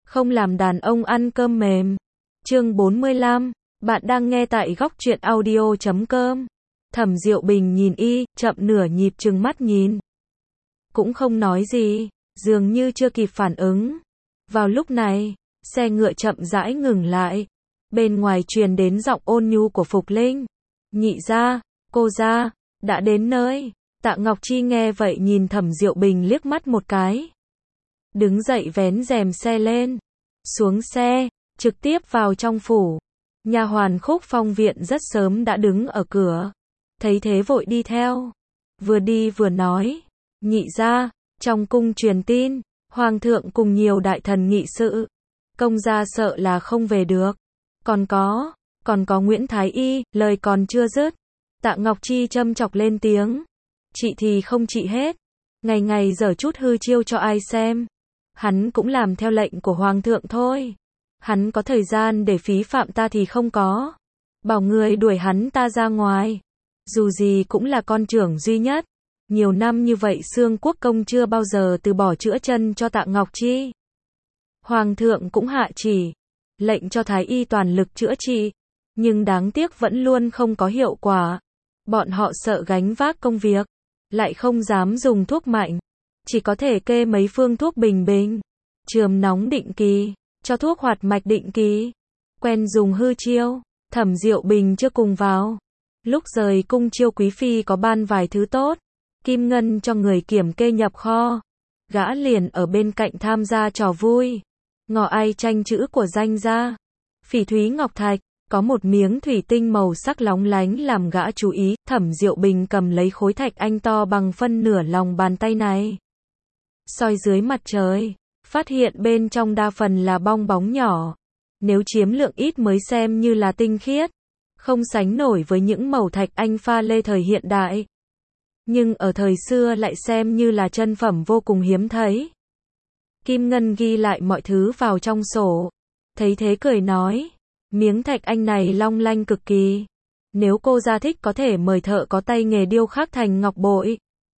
không làm đàn ông ăn cơm mềm. Chương 45, bạn đang nghe tại góc truyện audio.com. Thẩm Diệu Bình nhìn y, chậm nửa nhịp trừng mắt nhìn. Cũng không nói gì, dường như chưa kịp phản ứng. Vào lúc này, xe ngựa chậm rãi ngừng lại. Bên ngoài truyền đến giọng ôn nhu của Phục Linh. Nhị gia, cô gia, đã đến nơi. Tạ Ngọc Chi nghe vậy nhìn Thẩm Diệu Bình liếc mắt một cái. Đứng dậy vén rèm xe lên. Xuống xe, trực tiếp vào trong phủ. Nha hoàn Khúc Phong viện rất sớm đã đứng ở cửa. Thấy thế vội đi theo. Vừa đi vừa nói. Nhị gia, trong cung truyền tin, Hoàng thượng cùng nhiều đại thần nghị sự. Công gia sợ là không về được. Còn có Nguyễn Thái Y, lời còn chưa dứt. Tạ Ngọc Chi châm chọc lên tiếng. Chị thì không trị hết. Ngày ngày giở chút hư chiêu cho ai xem. Hắn cũng làm theo lệnh của Hoàng thượng thôi. Hắn có thời gian để phí phạm ta thì không có. Bảo người đuổi hắn ta ra ngoài. Dù gì cũng là con trưởng duy nhất. Nhiều năm như vậy Xương Quốc công chưa bao giờ từ bỏ chữa chân cho Tạ Ngọc Chi. Hoàng thượng cũng hạ chỉ. Lệnh cho Thái Y toàn lực chữa trị. Nhưng đáng tiếc vẫn luôn không có hiệu quả. Bọn họ sợ gánh vác công việc. Lại không dám dùng thuốc mạnh. Chỉ có thể kê mấy phương thuốc bình bình. Chườm nóng định kỳ. Cho thuốc hoạt mạch định kỳ. Quen dùng hư chiêu. Thẩm Diệu Bình chưa cùng vào. Lúc rời cung Chiêu quý phi có ban vài thứ tốt. Kim ngân cho người kiểm kê nhập kho. Gã liền ở bên cạnh tham gia trò vui. Ngọ ai tranh chữ của danh gia. Phỉ thúy ngọc thạch. Có một miếng thủy tinh màu sắc lóng lánh làm gã chú ý. Thẩm Diệu Bình cầm lấy khối thạch anh to bằng phân nửa lòng bàn tay này. Soi dưới mặt trời. Phát hiện bên trong đa phần là bong bóng nhỏ. Nếu chiếm lượng ít mới xem như là tinh khiết. Không sánh nổi với những màu thạch anh pha lê thời hiện đại. Nhưng ở thời xưa lại xem như là chân phẩm vô cùng hiếm thấy. Kim Ngân ghi lại mọi thứ vào trong sổ. Thấy thế cười nói. Miếng thạch anh này long lanh cực kỳ. Nếu cô gia thích có thể mời thợ có tay nghề điêu khắc thành ngọc bội.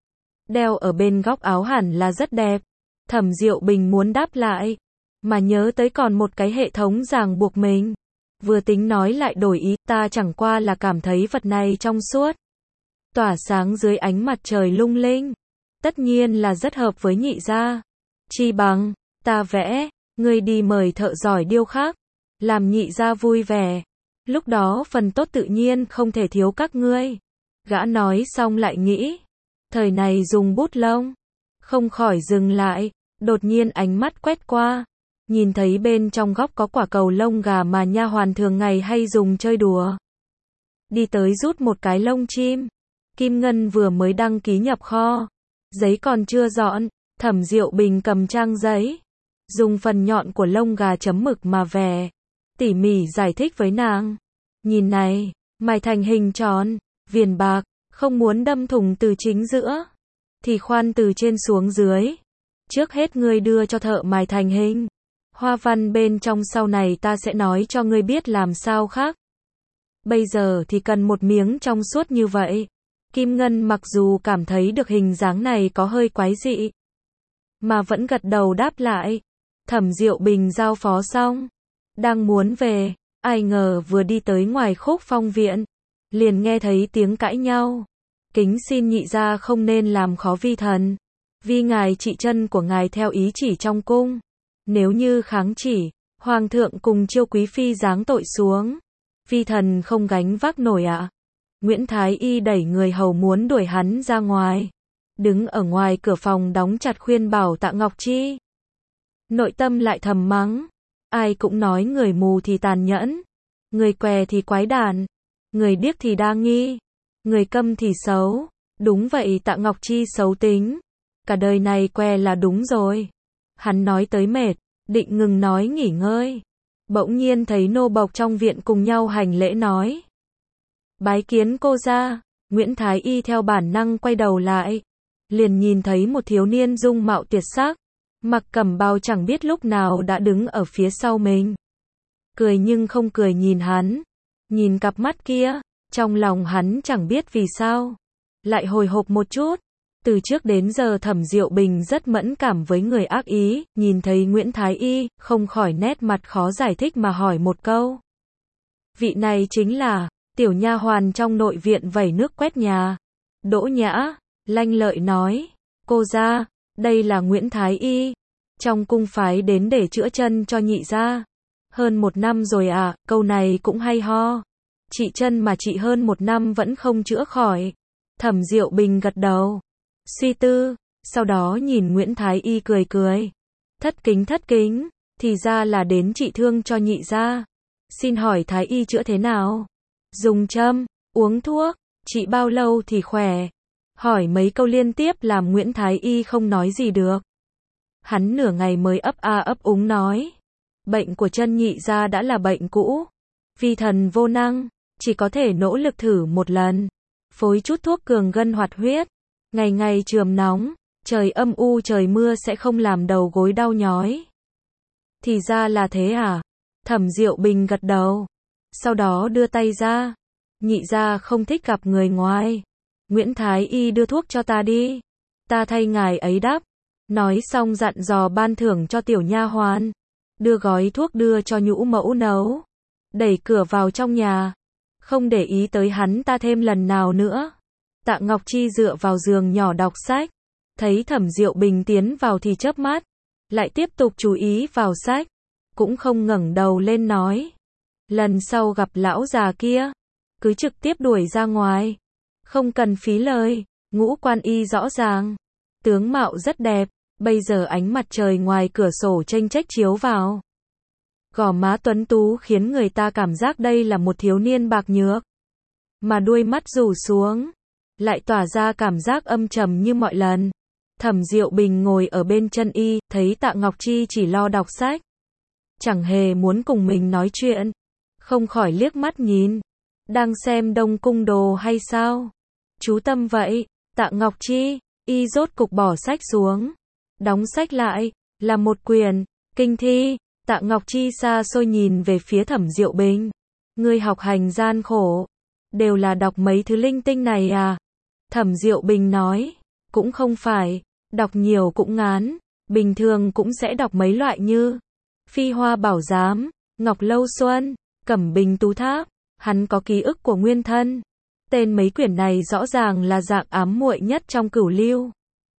Đeo ở bên góc áo hẳn là rất đẹp. Thẩm Diệu Bình muốn đáp lại. Mà nhớ tới còn một cái hệ thống ràng buộc mình. Vừa tính nói lại đổi ý, ta chẳng qua là cảm thấy vật này trong suốt. Tỏa sáng dưới ánh mặt trời lung linh. Tất nhiên là rất hợp với nhị gia. Chi bằng, ta vẽ, ngươi đi mời thợ giỏi điêu khắc. Làm nhị gia vui vẻ. Lúc đó phần tốt tự nhiên không thể thiếu các ngươi. Gã nói xong lại nghĩ. Thời này dùng bút lông. Không khỏi dừng lại. Đột nhiên ánh mắt quét qua. Nhìn thấy bên trong góc có quả cầu lông gà mà nha hoàn thường ngày hay dùng chơi đùa. Đi tới rút một cái lông chim. Kim Ngân vừa mới đăng ký nhập kho. Giấy còn chưa dọn. Thẩm Diệu Bình cầm trang giấy. Dùng phần nhọn của lông gà chấm mực mà vẽ. Tỉ mỉ giải thích với nàng. Nhìn này, mài thành hình tròn, viền bạc, không muốn đâm thủng từ chính giữa. Thì khoan từ trên xuống dưới. Trước hết ngươi đưa cho thợ mài thành hình. Hoa văn bên trong sau này ta sẽ nói cho ngươi biết làm sao khác. Bây giờ thì cần một miếng trong suốt như vậy. Kim Ngân mặc dù cảm thấy được hình dáng này có hơi quái dị. Mà vẫn gật đầu đáp lại. Thẩm Diệu Bình giao phó xong. Đang muốn về. Ai ngờ vừa đi tới ngoài Khúc Phong viện. Liền nghe thấy tiếng cãi nhau. Kính xin nhị gia không nên làm khó vi thần. Vì ngài trị chân của ngài theo ý chỉ trong cung. Nếu như kháng chỉ, Hoàng thượng cùng Chiêu quý phi giáng tội xuống. Vi thần không gánh vác nổi ạ. Nguyễn Thái Y đẩy người hầu muốn đuổi hắn ra ngoài. Đứng ở ngoài cửa phòng đóng chặt khuyên bảo Tạ Ngọc Chi. Nội tâm lại thầm mắng. Ai cũng nói người mù thì tàn nhẫn. Người què thì quái đản. Người điếc thì đa nghi. Người câm thì xấu. Đúng vậy, Tạ Ngọc Chi xấu tính. Cả đời này què là đúng rồi. Hắn nói tới mệt, định ngừng nói nghỉ ngơi. Bỗng nhiên thấy nô bộc trong viện cùng nhau hành lễ nói. Bái kiến cô gia. Nguyễn Thái Y theo bản năng quay đầu lại. Liền nhìn thấy một thiếu niên dung mạo tuyệt sắc. Mặc cẩm bào chẳng biết lúc nào đã đứng ở phía sau mình. Cười nhưng không cười nhìn hắn. Nhìn cặp mắt kia, trong lòng hắn chẳng biết vì sao. Lại hồi hộp một chút. Từ trước đến giờ Thẩm Diệu Bình rất mẫn cảm với người ác ý, nhìn thấy Nguyễn Thái Y, không khỏi nét mặt khó giải thích mà hỏi một câu. Vị này chính là tiểu nha hoàn trong nội viện vẩy nước quét nhà. Đỗ Nhã lanh lợi nói, cô gia, đây là Nguyễn Thái Y, trong cung phái đến để chữa chân cho nhị gia. Hơn 1 năm rồi à, câu này cũng hay ho. Trị chân mà trị hơn 1 năm vẫn không chữa khỏi. Thẩm Diệu Bình gật đầu, suy tư, sau đó nhìn Nguyễn Thái Y cười cười. Thất kính, thì ra là đến trị thương cho nhị gia. Xin hỏi Thái Y chữa thế nào? Dùng châm, uống thuốc, trị bao lâu thì khỏe? Hỏi mấy câu liên tiếp làm Nguyễn Thái Y không nói gì được. Hắn nửa ngày mới ấp a ấp úng nói. Bệnh của chân nhị gia đã là bệnh cũ. Vi thần vô năng, chỉ có thể nỗ lực thử một lần. Phối chút thuốc cường gân hoạt huyết. Ngày ngày chườm nóng, trời âm u trời mưa sẽ không làm đầu gối đau nhói. Thì ra là thế à? Thẩm Diệu Bình gật đầu. Sau đó đưa tay ra. Nhị gia không thích gặp người ngoài. Nguyễn Thái Y đưa thuốc cho ta đi. Ta thay ngài ấy đắp. Nói xong dặn dò ban thưởng cho tiểu nha hoàn. Đưa gói thuốc đưa cho Nhũ mẫu nấu. Đẩy cửa vào trong nhà. Không để ý tới hắn ta thêm lần nào nữa. Tạ Ngọc Chi dựa vào giường nhỏ đọc sách. Thấy Thẩm Diệu Bình tiến vào thì chớp mắt. Lại tiếp tục chú ý vào sách. Cũng không ngẩng đầu lên nói. Lần sau gặp lão già kia, cứ trực tiếp đuổi ra ngoài. Không cần phí lời, ngũ quan y rõ ràng. Tướng mạo rất đẹp, bây giờ ánh mặt trời ngoài cửa sổ chênh chếch chiếu vào. Gò má tuấn tú khiến người ta cảm giác đây là một thiếu niên bạc nhược. Mà đuôi mắt rủ xuống, lại tỏa ra cảm giác âm trầm như mọi lần. Thẩm Diệu Bình ngồi ở bên chân y, thấy Tạ Ngọc Chi chỉ lo đọc sách. Chẳng hề muốn cùng mình nói chuyện. Không khỏi liếc mắt nhìn. Đang xem Đông Cung đồ hay sao? Chú tâm vậy. Tạ Ngọc Chi, y rốt cục bỏ sách xuống. Đóng sách lại, là một quyển, kinh thi. Tạ Ngọc Chi xa xôi nhìn về phía Thẩm Diệu Bình. Ngươi học hành gian khổ. Đều là đọc mấy thứ linh tinh này à? Thẩm Diệu Bình nói. Cũng không phải, đọc nhiều cũng ngán. Bình thường cũng sẽ đọc mấy loại như Phi Hoa Bảo Giám, Ngọc Lâu Xuân, Cẩm Bình Tú Tháp. Hắn có ký ức của nguyên thân. Tên mấy quyển này rõ ràng là dạng ám muội nhất trong cửu lưu.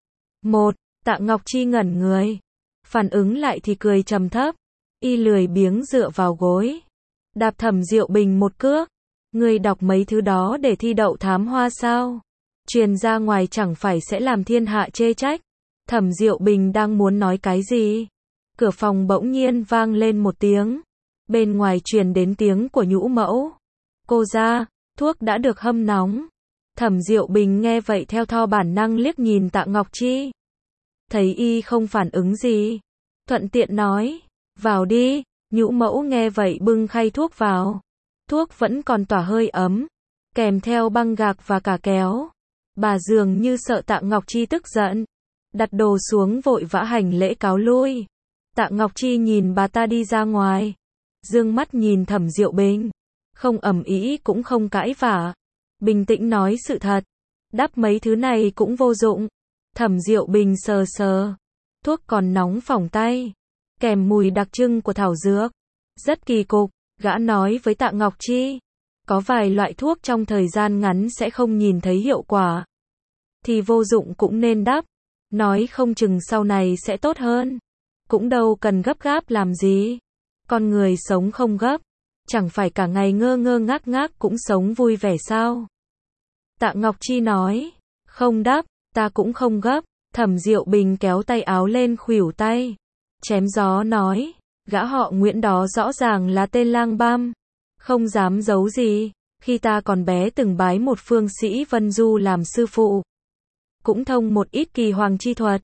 Tạ Ngọc Chi ngẩn người. Phản ứng lại thì cười trầm thấp. Y lười biếng dựa vào gối. Đạp Thẩm Diệu Bình một cước. Ngươi đọc mấy thứ đó để thi đậu thám hoa sao? Truyền ra ngoài chẳng phải sẽ làm thiên hạ chê trách. Thẩm Diệu Bình đang muốn nói cái gì? Cửa phòng bỗng nhiên vang lên một tiếng. Bên ngoài truyền đến tiếng của Nhũ mẫu. Cô gia, thuốc đã được hâm nóng. Thẩm Diệu Bình nghe vậy theo thói bản năng liếc nhìn Tạ Ngọc Chi. Thấy y không phản ứng gì. Thuận tiện nói, vào đi. Nhũ mẫu nghe vậy bưng khay thuốc vào. Thuốc vẫn còn tỏa hơi ấm. Kèm theo băng gạc và cả kéo. Bà dường như sợ Tạ Ngọc Chi tức giận. Đặt đồ xuống vội vã hành lễ cáo lui. Tạ Ngọc Chi nhìn bà ta đi ra ngoài. Dương mắt nhìn Thẩm Diệu Bình. Không ầm ĩ cũng không cãi vã. Bình tĩnh nói sự thật. Đắp mấy thứ này cũng vô dụng. Thẩm Diệu Bình sờ sờ. Thuốc còn nóng phỏng tay. Kèm mùi đặc trưng của thảo dược. Rất kỳ cục, gã nói với Tạ Ngọc Chi. Có vài loại thuốc trong thời gian ngắn sẽ không nhìn thấy hiệu quả. Thì vô dụng cũng nên đắp. Nói không chừng sau này sẽ tốt hơn. Cũng đâu cần gấp gáp làm gì. Con người sống không gấp. Chẳng phải cả ngày ngơ ngơ ngác ngác cũng sống vui vẻ sao? Tạ Ngọc Chi nói. Không đắp, ta cũng không gấp. Thẩm Diệu Bình kéo tay áo lên khuỷu tay. Chém gió nói. Gã họ Nguyễn đó rõ ràng là tên lang băm. Không dám giấu gì. Khi ta còn bé từng bái một phương sĩ Vân Du làm sư phụ. Cũng thông một ít kỳ hoàng chi thuật.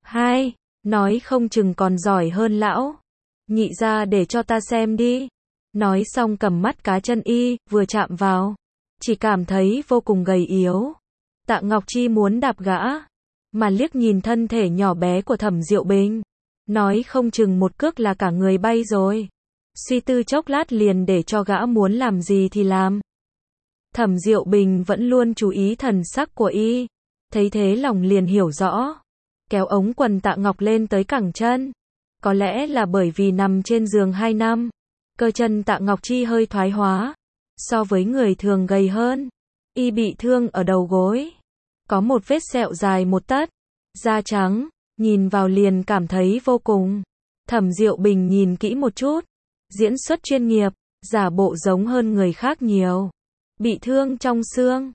Nói không chừng còn giỏi hơn lão. Nhị ra để cho ta xem đi. Nói xong cầm mắt cá chân y, vừa chạm vào. Chỉ cảm thấy vô cùng gầy yếu. Tạ Ngọc Chi muốn đạp gã. Mà liếc nhìn thân thể nhỏ bé của Thẩm Diệu Bình. Nói không chừng một cước là cả người bay rồi. Suy tư chốc lát liền để cho gã muốn làm gì thì làm. Thẩm Diệu Bình vẫn luôn chú ý thần sắc của y. Thấy thế lòng liền hiểu rõ. Kéo ống quần Tạ Ngọc lên tới cẳng chân. Có lẽ là bởi vì nằm trên giường 2 năm. Cơ chân Tạ Ngọc Chi hơi thoái hóa. So với người thường gầy hơn. Y bị thương ở đầu gối. Có một vết sẹo dài 1 tấc. Da trắng. Nhìn vào liền cảm thấy vô cùng. Thẩm Diệu Bình nhìn kỹ một chút. Diễn xuất chuyên nghiệp. Giả bộ giống hơn người khác nhiều. Bị thương trong xương.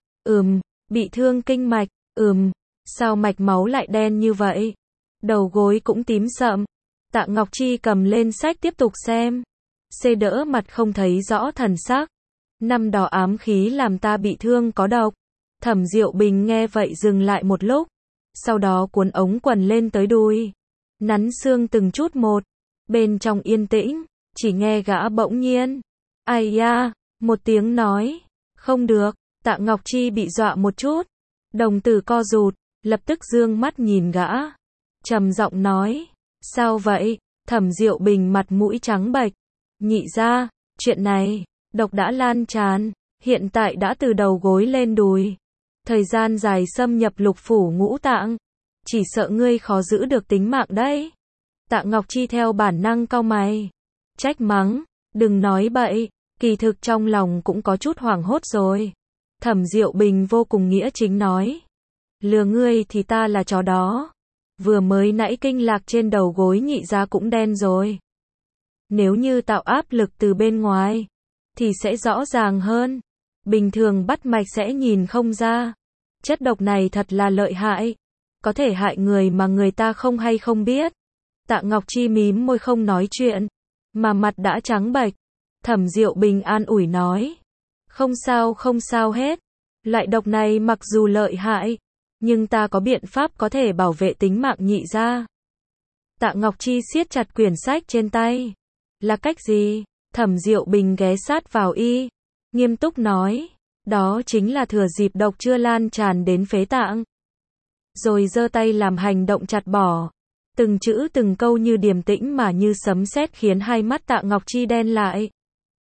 Bị thương kinh mạch. Sao mạch máu lại đen như vậy? Đầu gối cũng tím sậm. Tạ Ngọc Chi cầm lên sách tiếp tục xem. Xê đỡ mặt không thấy rõ thần sắc. Năm đó ám khí làm ta bị thương có độc. Thẩm Diệu Bình nghe vậy dừng lại một lúc. Sau đó cuốn ống quần lên tới đùi. Nắn xương từng chút một. Bên trong yên tĩnh, chỉ nghe gã bỗng nhiên. Ai da, một tiếng nói. Không được, Tạ Ngọc Chi bị dọa một chút. Đồng tử co rụt, lập tức dương mắt nhìn gã. Trầm giọng nói. Sao vậy? Thẩm Diệu Bình mặt mũi trắng bệch. Nhị ra, chuyện này, độc đã lan tràn, hiện tại đã từ đầu gối lên đùi. Thời gian dài xâm nhập lục phủ ngũ tạng. Chỉ sợ ngươi khó giữ được tính mạng đấy. Tạ Ngọc Chi theo bản năng cau mày. Trách mắng, đừng nói bậy, kỳ thực trong lòng cũng có chút hoảng hốt rồi. Thẩm Diệu Bình vô cùng nghĩa chính nói. Lừa ngươi thì ta là chó đó. Vừa mới nãy kinh lạc trên đầu gối nhị ra cũng đen rồi. Nếu như tạo áp lực từ bên ngoài, thì sẽ rõ ràng hơn. Bình thường bắt mạch sẽ nhìn không ra. Chất độc này thật là lợi hại. Có thể hại người mà người ta không hay không biết. Tạ Ngọc Chi mím môi không nói chuyện. Mà mặt đã trắng bệch. Thẩm Diệu Bình an ủi nói. Không sao hết. Loại độc này mặc dù lợi hại, nhưng ta có biện pháp có thể bảo vệ tính mạng nhị ra. Tạ Ngọc Chi siết chặt quyển sách trên tay. Là cách gì? Thẩm Diệu Bình ghé sát vào y. Nghiêm túc nói. Đó chính là thừa dịp độc chưa lan tràn đến phế tạng. Rồi giơ tay làm hành động chặt bỏ. Từng chữ từng câu như điềm tĩnh mà như sấm sét khiến hai mắt Tạ Ngọc Chi đen lại.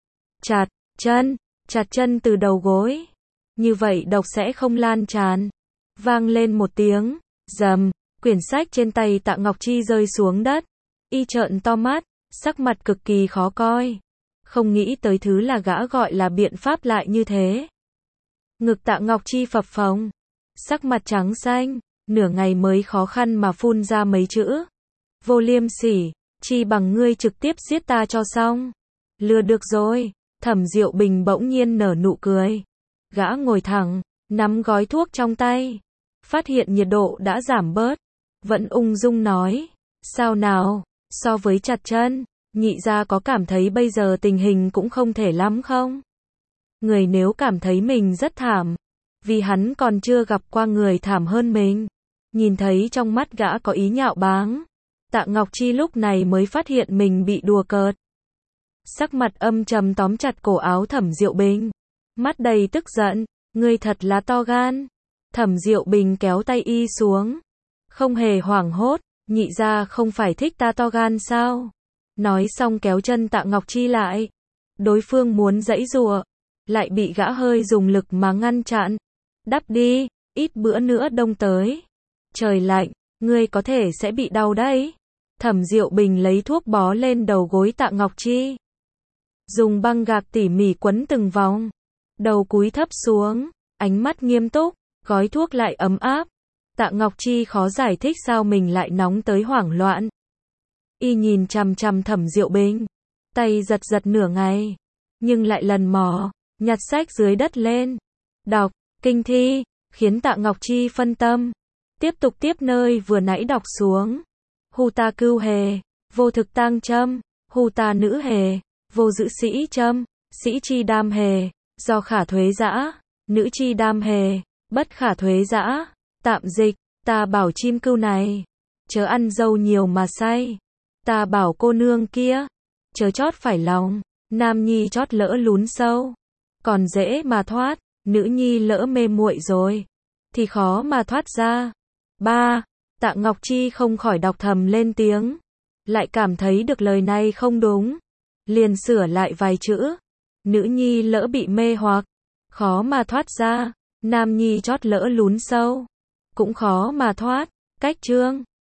Chặt chân từ đầu gối. Như vậy độc sẽ không lan tràn. Vang lên một tiếng, rầm, quyển sách trên tay Tạ Ngọc Chi rơi xuống đất. Y trợn to mắt, sắc mặt cực kỳ khó coi. Không nghĩ tới thứ là gã gọi là biện pháp lại như thế. Ngực Tạ Ngọc Chi phập phồng, sắc mặt trắng xanh, nửa ngày mới khó khăn mà phun ra mấy chữ. Vô liêm sỉ, chi bằng ngươi trực tiếp giết ta cho xong. Lừa được rồi. Thẩm Diệu Bình bỗng nhiên nở nụ cười. Gã ngồi thẳng, nắm gói thuốc trong tay. Phát hiện nhiệt độ đã giảm bớt. Vẫn ung dung nói. Sao nào, so với chặt chân, nhị gia có cảm thấy bây giờ tình hình cũng không thể lắm không? Người nếu cảm thấy mình rất thảm, vì hắn còn chưa gặp qua người thảm hơn mình. Nhìn thấy trong mắt gã có ý nhạo báng. Tạ Ngọc Chi lúc này mới phát hiện mình bị đùa cợt. Sắc mặt âm trầm tóm chặt cổ áo Thẩm Diệu Bình. Mắt đầy tức giận. Ngươi thật là to gan. Thẩm Diệu Bình kéo tay y xuống. Không hề hoảng hốt. Nhị gia không phải thích ta to gan sao? Nói xong kéo chân Tạ Ngọc Chi lại. Đối phương muốn giãy giụa, lại bị gã hơi dùng lực mà ngăn chặn. Đắp đi, ít bữa nữa đông tới. Trời lạnh, ngươi có thể sẽ bị đau đấy. Thẩm Diệu Bình lấy thuốc bó lên đầu gối Tạ Ngọc Chi. Dùng băng gạc tỉ mỉ quấn từng vòng. Đầu cúi thấp xuống, ánh mắt nghiêm túc, gói thuốc lại ấm áp. Tạ Ngọc Chi khó giải thích sao mình lại nóng tới hoảng loạn. Y nhìn chằm chằm Thẩm Diệu Bình, tay giật giật nửa ngày, nhưng lại lần mò, nhặt sách dưới đất lên. Đọc, kinh thi, khiến Tạ Ngọc Chi phân tâm. Tiếp tục tiếp nơi vừa nãy đọc xuống. Hù ta cưu hề, vô thực tang châm, hù ta nữ hề, vô giữ sĩ châm, sĩ chi đam hề, do khả thuế dã, nữ chi đam hề, bất khả thuế dã. Tạm dịch, ta bảo chim cưu này, chớ ăn dâu nhiều mà say. Ta bảo cô nương kia, chớ chót phải lòng, nam nhi chót lỡ lún sâu, còn dễ mà thoát, nữ nhi lỡ mê muội rồi, thì khó mà thoát ra. 3. Tạ Ngọc Chi không khỏi đọc thầm lên tiếng, lại cảm thấy được lời này không đúng, liền sửa lại vài chữ. Nữ nhi lỡ bị mê hoặc, khó mà thoát ra, nam nhi chót lỡ lún sâu, cũng khó mà thoát. Cách chương